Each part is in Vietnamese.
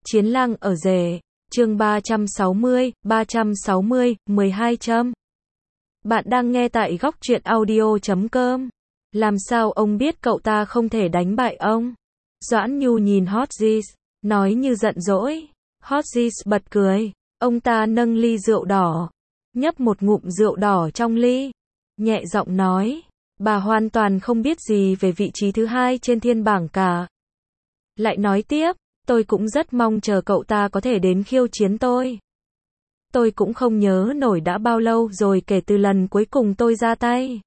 Chiến lang ở rể, chương 360, 12 châm. Bạn đang nghe tại góc truyện audio.com. Làm sao ông biết cậu ta không thể đánh bại ông? Doãn Nhu nhìn Hot Jis, nói như giận dỗi. Hot Jis bật cười. Ông ta nâng ly rượu đỏ, nhấp một ngụm rượu đỏ trong ly, nhẹ giọng nói, bà hoàn toàn không biết gì về vị trí thứ hai trên thiên bảng cả. Lại nói tiếp, tôi cũng rất mong chờ cậu ta có thể đến khiêu chiến tôi. Tôi cũng không nhớ nổi đã bao lâu rồi kể từ lần cuối cùng tôi ra tay.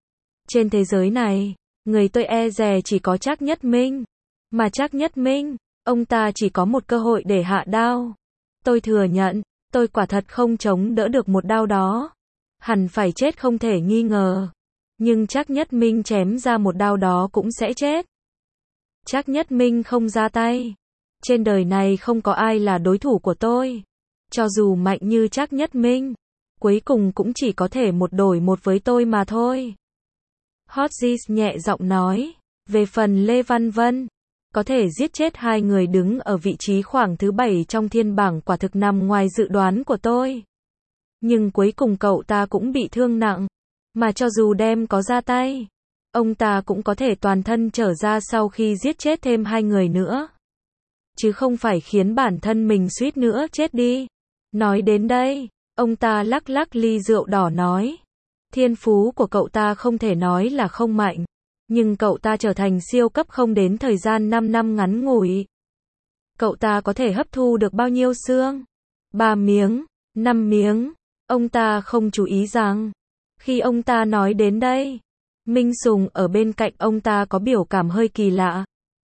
Trên thế giới này, người tôi e dè chỉ có Trác Nhất Minh. Mà Trác Nhất Minh, ông ta chỉ có một cơ hội để hạ đao. Tôi thừa nhận, tôi quả thật không chống đỡ được một đao đó. Hẳn phải chết không thể nghi ngờ. Nhưng Trác Nhất Minh chém ra một đao đó cũng sẽ chết. Trác Nhất Minh không ra tay. Trên đời này không có ai là đối thủ của tôi. Cho dù mạnh như Trác Nhất Minh, cuối cùng cũng chỉ có thể một đổi một với tôi mà thôi. Hot Jis nhẹ giọng nói. Về phần Lê Văn Vân, có thể giết chết hai người đứng ở vị trí khoảng thứ 7 trong thiên bảng quả thực nằm ngoài dự đoán của tôi. Nhưng cuối cùng cậu ta cũng bị thương nặng. Mà cho dù đem có ra tay, ông ta cũng có thể toàn thân trở ra sau khi giết chết thêm hai người nữa. Chứ không phải khiến bản thân mình suýt nữa chết đi. Nói đến đây, ông ta lắc lắc ly rượu đỏ nói. Thiên phú của cậu ta không thể nói là không mạnh. Nhưng cậu ta trở thành siêu cấp không đến thời gian 5 năm ngắn ngủi. Cậu ta có thể hấp thu được bao nhiêu xương? 3 miếng, 5 miếng. Ông ta không chú ý rằng, khi ông ta nói đến đây, Minh Sùng ở bên cạnh ông ta có biểu cảm hơi kỳ lạ.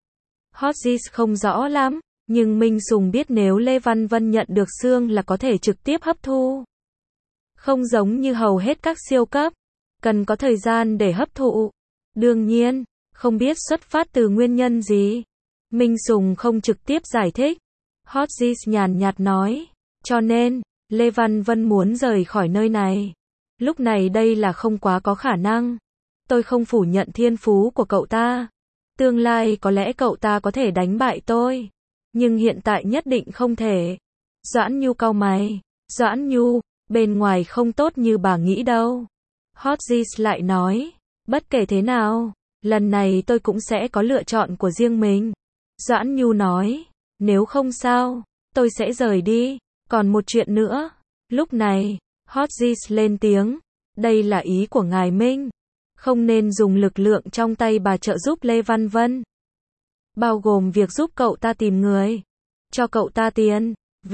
Hot Jis không rõ lắm, nhưng Minh Sùng biết nếu Lê Văn Vân nhận được xương là có thể trực tiếp hấp thu. Không giống như hầu hết các siêu cấp, cần có thời gian để hấp thụ. Đương nhiên, không biết xuất phát từ nguyên nhân gì. Minh Sùng không trực tiếp giải thích. Hot Jis nhàn nhạt nói. Cho nên, Lê Văn Vân muốn rời khỏi nơi này. Lúc này đây là không quá có khả năng. Tôi không phủ nhận thiên phú của cậu ta. Tương lai có lẽ cậu ta có thể đánh bại tôi. Nhưng hiện tại nhất định không thể. Doãn Nhu cau mày. Doãn Nhu, bên ngoài không tốt như bà nghĩ đâu. Hot Jis lại nói. Bất kể thế nào, lần này tôi cũng sẽ có lựa chọn của riêng mình. Doãn Nhu nói. Nếu không sao, tôi sẽ rời đi. Còn một chuyện nữa. Lúc này, Hot Jis lên tiếng. Đây là ý của ngài Minh. Không nên dùng lực lượng trong tay bà trợ giúp Lê Văn Vân. Bao gồm việc giúp cậu ta tìm người. Cho cậu ta tiền.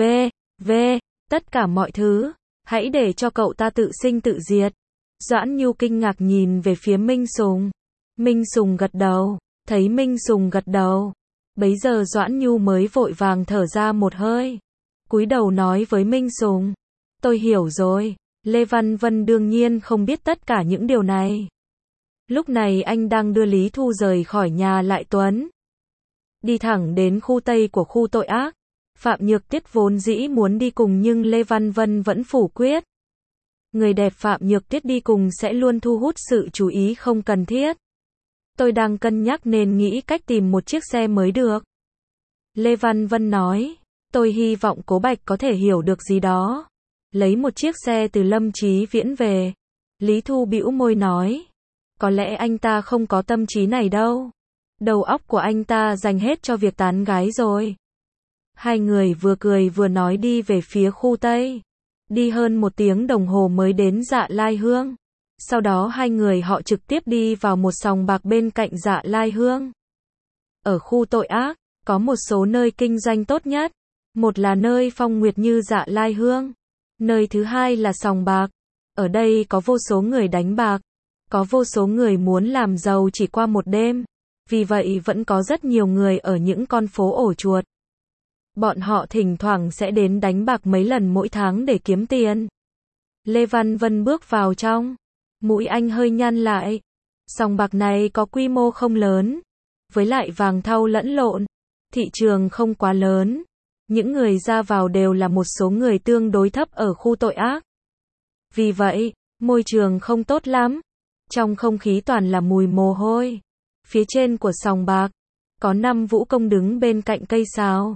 Tất cả mọi thứ. Hãy để cho cậu ta tự sinh tự diệt. Doãn Nhu kinh ngạc nhìn về phía Minh Sùng. Minh Sùng gật đầu. Thấy Minh Sùng gật đầu. Bấy giờ Doãn Nhu mới vội vàng thở ra một hơi. Cúi đầu nói với Minh Sùng. Tôi hiểu rồi. Lê Văn Vân đương nhiên không biết tất cả những điều này. Lúc này anh đang đưa Lý Thu rời khỏi nhà Lại Tuấn. Đi thẳng đến khu Tây của khu tội ác. Phạm Nhược Tiết vốn dĩ muốn đi cùng nhưng Lê Văn Vân vẫn phủ quyết. Người đẹp Phạm Nhược Tiết đi cùng sẽ luôn thu hút sự chú ý không cần thiết. Tôi đang cân nhắc nên nghĩ cách tìm một chiếc xe mới được. Lê Văn Vân nói. Tôi hy vọng Cố Bạch có thể hiểu được gì đó. Lấy một chiếc xe từ Lâm Chí Viễn về. Lý Thu bĩu môi nói. Có lẽ anh ta không có tâm trí này đâu. Đầu óc của anh ta dành hết cho việc tán gái rồi. Hai người vừa cười vừa nói đi về phía khu Tây. Đi hơn 1 tiếng đồng hồ mới đến Dạ Lai Hương. Sau đó hai người họ trực tiếp đi vào một sòng bạc bên cạnh Dạ Lai Hương. Ở khu tội ác, có một số nơi kinh doanh tốt nhất. Một là nơi phong nguyệt như Dạ Lai Hương. Nơi thứ hai là sòng bạc. Ở đây có vô số người đánh bạc. Có vô số người muốn làm giàu chỉ qua một đêm. Vì vậy vẫn có rất nhiều người ở những con phố ổ chuột. Bọn họ thỉnh thoảng sẽ đến đánh bạc mấy lần mỗi tháng để kiếm tiền. Lê Văn Vân bước vào trong. Mũi anh hơi nhăn lại. Sòng bạc này có quy mô không lớn. Với lại vàng thau lẫn lộn. Thị trường không quá lớn. Những người ra vào đều là một số người tương đối thấp ở khu tội ác. Vì vậy, môi trường không tốt lắm. Trong không khí toàn là mùi mồ hôi. Phía trên của sòng bạc, có 5 vũ công đứng bên cạnh cây sào.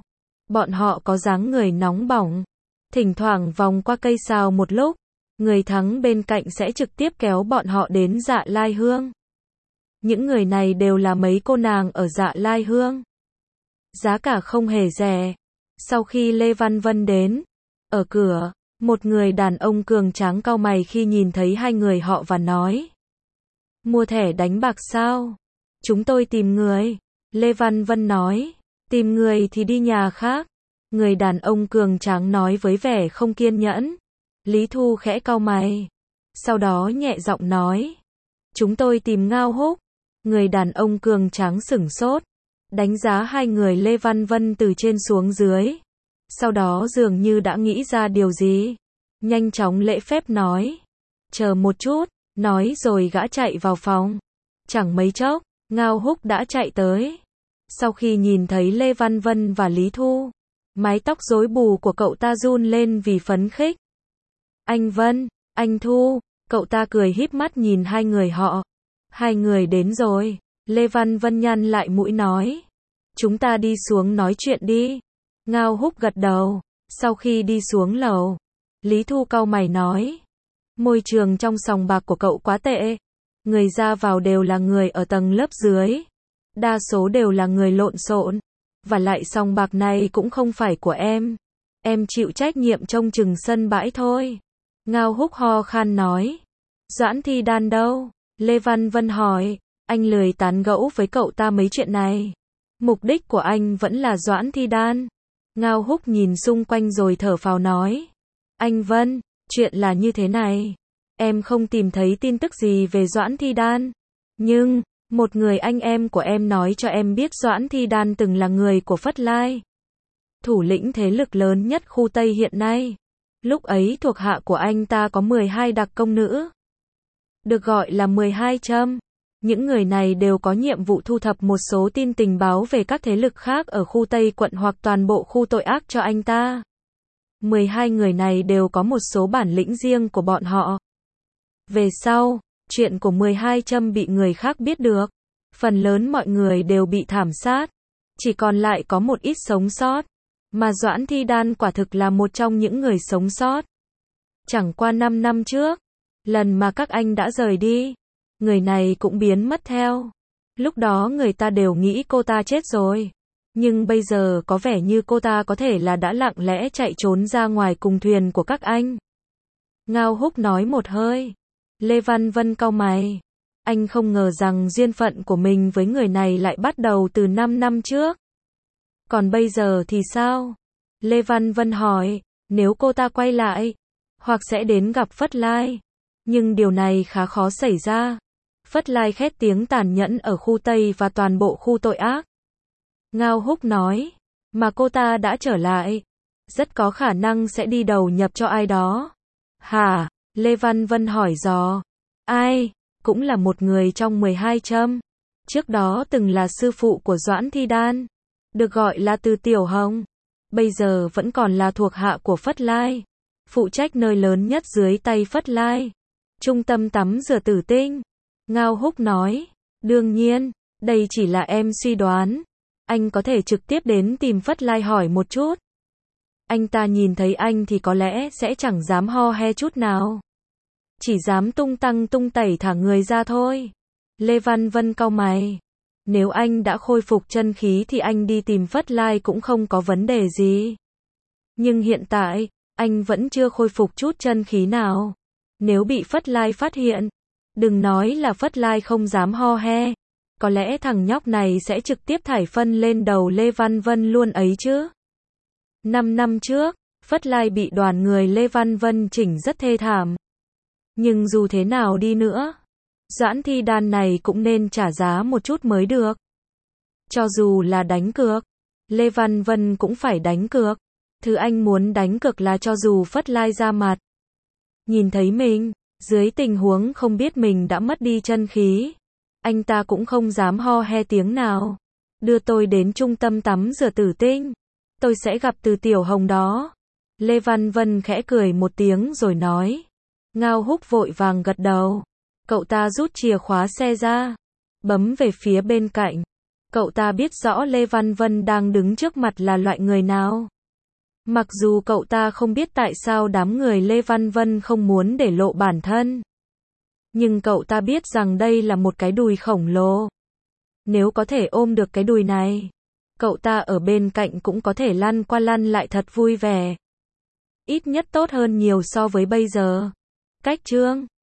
Bọn họ có dáng người nóng bỏng, thỉnh thoảng vòng qua cây sào một lúc, người thắng bên cạnh sẽ trực tiếp kéo bọn họ đến Dạ Lai Hương. Những người này đều là mấy cô nàng ở Dạ Lai Hương. Giá cả không hề rẻ. Sau khi Lê Văn Vân đến, ở cửa, một người đàn ông cường tráng cau mày khi nhìn thấy hai người họ và nói: Mua thẻ đánh bạc sao? Chúng tôi tìm người. Lê Văn Vân nói: Tìm người thì đi nhà khác. Người đàn ông cường tráng nói với vẻ không kiên nhẫn. Lý Thu khẽ cau mày. Sau đó nhẹ giọng nói: Chúng tôi tìm Ngao Húc. Người đàn ông cường tráng sửng sốt, đánh giá hai người Lê Văn Vân từ trên xuống dưới. Sau đó dường như đã nghĩ ra điều gì. Nhanh chóng lễ phép nói: Chờ một chút, nói rồi gã chạy vào phòng. Chẳng mấy chốc, Ngao Húc đã chạy tới. Sau khi nhìn thấy Lê Văn Vân và Lý Thu, mái tóc rối bù của cậu ta run lên vì phấn khích. Anh Vân, anh Thu, cậu ta cười híp mắt nhìn hai người họ. Hai người đến rồi. Lê Văn Vân nhăn lại mũi nói: Chúng ta đi xuống nói chuyện đi. Ngao Húc gật đầu. Sau khi đi xuống lầu, Lý Thu cau mày nói: Môi trường trong sòng bạc của cậu quá tệ. Người ra vào đều là người ở tầng lớp dưới. Đa số đều là người lộn xộn. Và lại sòng bạc này cũng không phải của em. Em chịu trách nhiệm trông chừng sân bãi thôi. Ngao Húc ho khan nói: Doãn Thi Đan đâu? Lê Văn Vân hỏi. Anh lười tán gẫu với cậu ta mấy chuyện này. Mục đích của anh vẫn là Doãn Thi Đan. Ngao Húc nhìn xung quanh rồi thở phào nói: Anh Vân, chuyện là như thế này. Em không tìm thấy tin tức gì về Doãn Thi Đan. Nhưng, một người anh em của em nói cho em biết Doãn Thi Đan từng là người của Phất Lai, thủ lĩnh thế lực lớn nhất khu Tây hiện nay. Lúc ấy thuộc hạ của anh ta có 12 đặc công nữ, được gọi là 12 châm. Những người này đều có nhiệm vụ thu thập một số tin tình báo về các thế lực khác ở khu Tây quận hoặc toàn bộ khu tội ác cho anh ta. 12 người này đều có một số bản lĩnh riêng của bọn họ. Về sau, chuyện của 12 châm bị người khác biết được. Phần lớn mọi người đều bị thảm sát. Chỉ còn lại có một ít sống sót. Mà Doãn Thi Đan quả thực là một trong những người sống sót. Chẳng qua 5 năm trước, lần mà các anh đã rời đi, người này cũng biến mất theo. Lúc đó người ta đều nghĩ cô ta chết rồi. Nhưng bây giờ có vẻ như cô ta có thể là đã lặng lẽ chạy trốn ra ngoài cùng thuyền của các anh. Ngao Húc nói một hơi. Lê Văn Vân cau mày. Anh không ngờ rằng duyên phận của mình với người này lại bắt đầu từ 5 năm trước. Còn bây giờ thì sao? Lê Văn Vân hỏi. Nếu cô ta quay lại, hoặc sẽ đến gặp Phất Lai. Nhưng điều này khá khó xảy ra. Phất Lai khét tiếng tàn nhẫn ở khu Tây và toàn bộ khu tội ác. Ngao Húc nói. Mà cô ta đã trở lại. Rất có khả năng sẽ đi đầu nhập cho ai đó. Hả? Lê Văn Vân hỏi dò. Ai? Cũng là một người trong 12 châm. Trước đó từng là sư phụ của Doãn Thi Đan. Được gọi là Từ Tiểu Hồng. Bây giờ vẫn còn là thuộc hạ của Phất Lai. Phụ trách nơi lớn nhất dưới tay Phất Lai. Trung tâm tắm rửa Tử Tinh. Ngao Húc nói. Đương nhiên, đây chỉ là em suy đoán. Anh có thể trực tiếp đến tìm Phất Lai hỏi một chút. Anh ta nhìn thấy anh thì có lẽ sẽ chẳng dám ho he chút nào. Chỉ dám tung tăng tung tẩy thả người ra thôi. Lê Văn Vân cau mày. Nếu anh đã khôi phục chân khí thì anh đi tìm Phất Lai cũng không có vấn đề gì. Nhưng hiện tại, anh vẫn chưa khôi phục chút chân khí nào. Nếu bị Phất Lai phát hiện, đừng nói là Phất Lai không dám ho he. Có lẽ thằng nhóc này sẽ trực tiếp thải phân lên đầu Lê Văn Vân luôn ấy chứ. 5 năm trước, Phất Lai bị đoàn người Lê Văn Vân chỉnh rất thê thảm. Nhưng dù thế nào đi nữa, Doãn Thi Đan này cũng nên trả giá một chút mới được. Cho dù là đánh cược, Lê Văn Vân cũng phải đánh cược. Thứ anh muốn đánh cược là cho dù Phất Lai ra mặt, nhìn thấy mình, dưới tình huống không biết mình đã mất đi chân khí, anh ta cũng không dám ho he tiếng nào. Đưa tôi đến trung tâm tắm rửa Tử Tinh. Tôi sẽ gặp Từ Tiểu Hồng đó. Lê Văn Vân khẽ cười một tiếng rồi nói. Ngao Húc vội vàng gật đầu. Cậu ta rút chìa khóa xe ra, bấm về phía bên cạnh. Cậu ta biết rõ Lê Văn Vân đang đứng trước mặt là loại người nào. Mặc dù cậu ta không biết tại sao đám người Lê Văn Vân không muốn để lộ bản thân. Nhưng cậu ta biết rằng đây là một cái đùi khổng lồ. Nếu có thể ôm được cái đùi này, cậu ta ở bên cạnh cũng có thể lăn qua lăn lại thật vui vẻ. Ít nhất tốt hơn nhiều so với bây giờ. Cách chương